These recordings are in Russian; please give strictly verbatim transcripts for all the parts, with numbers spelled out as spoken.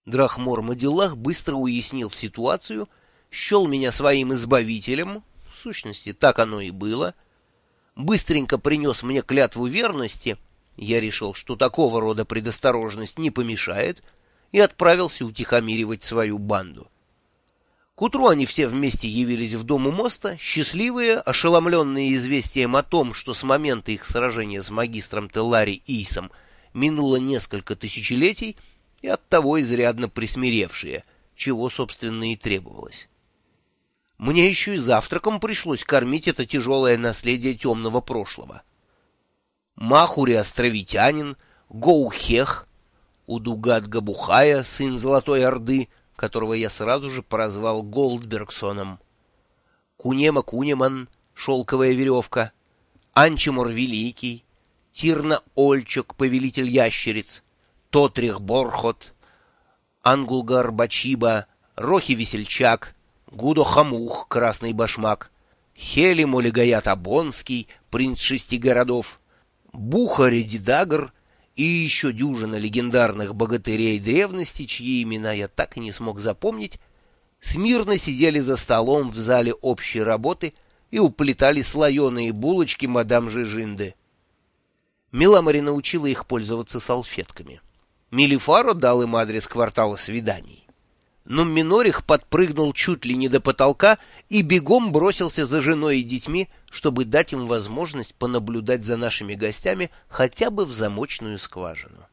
Драхмор-Мадиллах быстро уяснил ситуацию, счел меня своим избавителем, в сущности, так оно и было, быстренько принес мне клятву верности, я решил, что такого рода предосторожность не помешает, и отправился утихомиривать свою банду. К утру они все вместе явились в дом у моста, счастливые, ошеломленные известием о том, что с момента их сражения с магистром Теллари Ийсом минуло несколько тысячелетий, и оттого изрядно присмиревшие, чего, собственно, и требовалось. Мне еще и завтраком пришлось кормить это тяжелое наследие темного прошлого. Махури-островитянин, Гоухех, Удугат-Габухая, сын Золотой Орды, которого я сразу же прозвал Голдбергсоном, Кунема-Кунеман, шелковая веревка, Анчимор Великий, Тирна-Ольчок, повелитель ящериц, Тотрих-Борхот, Ангулгар-Бачиба, Рохи-Весельчак, Гудо-Хамух, красный башмак, Хели-Молегаят-Абонский, принц шести городов, Буха-Редидагр и еще дюжина легендарных богатырей древности, чьи имена я так и не смог запомнить, смирно сидели за столом в зале общей работы и уплетали слоеные булочки мадам Жижинды. Миламари научила их пользоваться салфетками. Мелифаро дал им адрес квартала свиданий. Но Минорих подпрыгнул чуть ли не до потолка и бегом бросился за женой и детьми, чтобы дать им возможность понаблюдать за нашими гостями хотя бы в замочную скважину.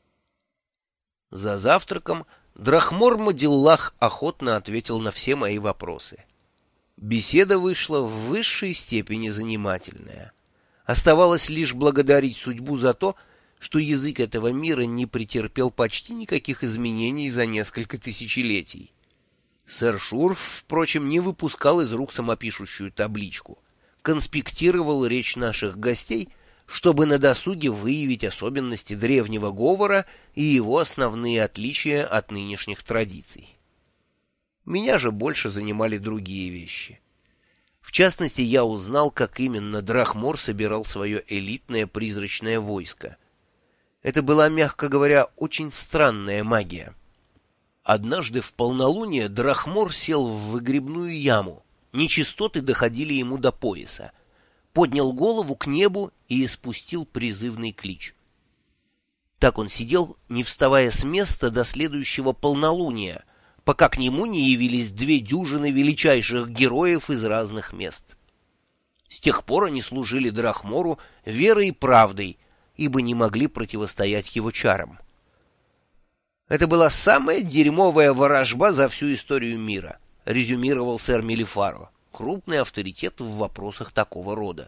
За завтраком Драхмор-Мадиллах охотно ответил на все мои вопросы. Беседа вышла в высшей степени занимательная. Оставалось лишь благодарить судьбу за то, что язык этого мира не претерпел почти никаких изменений за несколько тысячелетий. Сэр Шурф, впрочем, не выпускал из рук самопишущую табличку, конспектировал речь наших гостей, чтобы на досуге выявить особенности древнего говора и его основные отличия от нынешних традиций. Меня же больше занимали другие вещи. В частности, я узнал, как именно Драхмор собирал свое элитное призрачное войско. Это была, мягко говоря, очень странная магия. Однажды в полнолуние Драхмор сел в выгребную яму. Нечистоты доходили ему до пояса. Поднял голову к небу и испустил призывный клич. Так он сидел, не вставая с места до следующего полнолуния, пока к нему не явились две дюжины величайших героев из разных мест. С тех пор они служили Драхмору верой и правдой, ибо не могли противостоять его чарам. Это была самая дерьмовая ворожба за всю историю мира, резюмировал сэр Мелифаро, крупный авторитет в вопросах такого рода.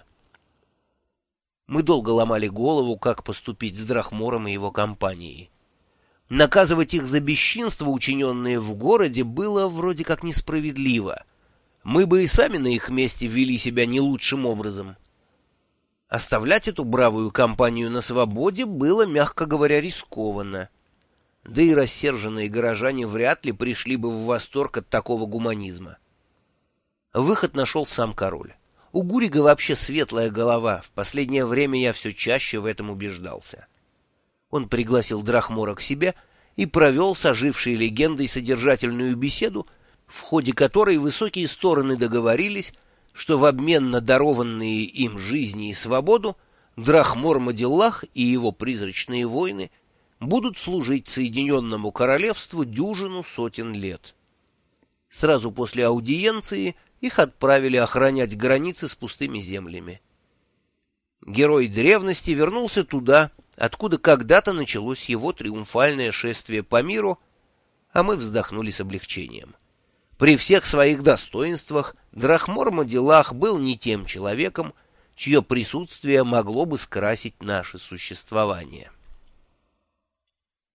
Мы долго ломали голову, как поступить с Драхмором и его компанией. Наказывать их за бесчинство, учиненные в городе, было вроде как несправедливо. Мы бы и сами на их месте вели себя не лучшим образом. Оставлять эту бравую компанию на свободе было, мягко говоря, рискованно. Да и рассерженные горожане вряд ли пришли бы в восторг от такого гуманизма. Выход нашел сам король. У Гурига вообще светлая голова, в последнее время я все чаще в этом убеждался. Он пригласил Драхмора к себе и провел с ожившей легендой содержательную беседу, в ходе которой высокие стороны договорились, что в обмен на дарованные им жизни и свободу Драхмор-Мадиллах и его призрачные воины будут служить Соединенному Королевству дюжину сотен лет. Сразу после аудиенции их отправили охранять границы с пустыми землями. Герой древности вернулся туда, откуда когда-то началось его триумфальное шествие по миру, а мы вздохнули с облегчением. При всех своих достоинствах Драхмор-Мадиллах был не тем человеком, чье присутствие могло бы скрасить наше существование.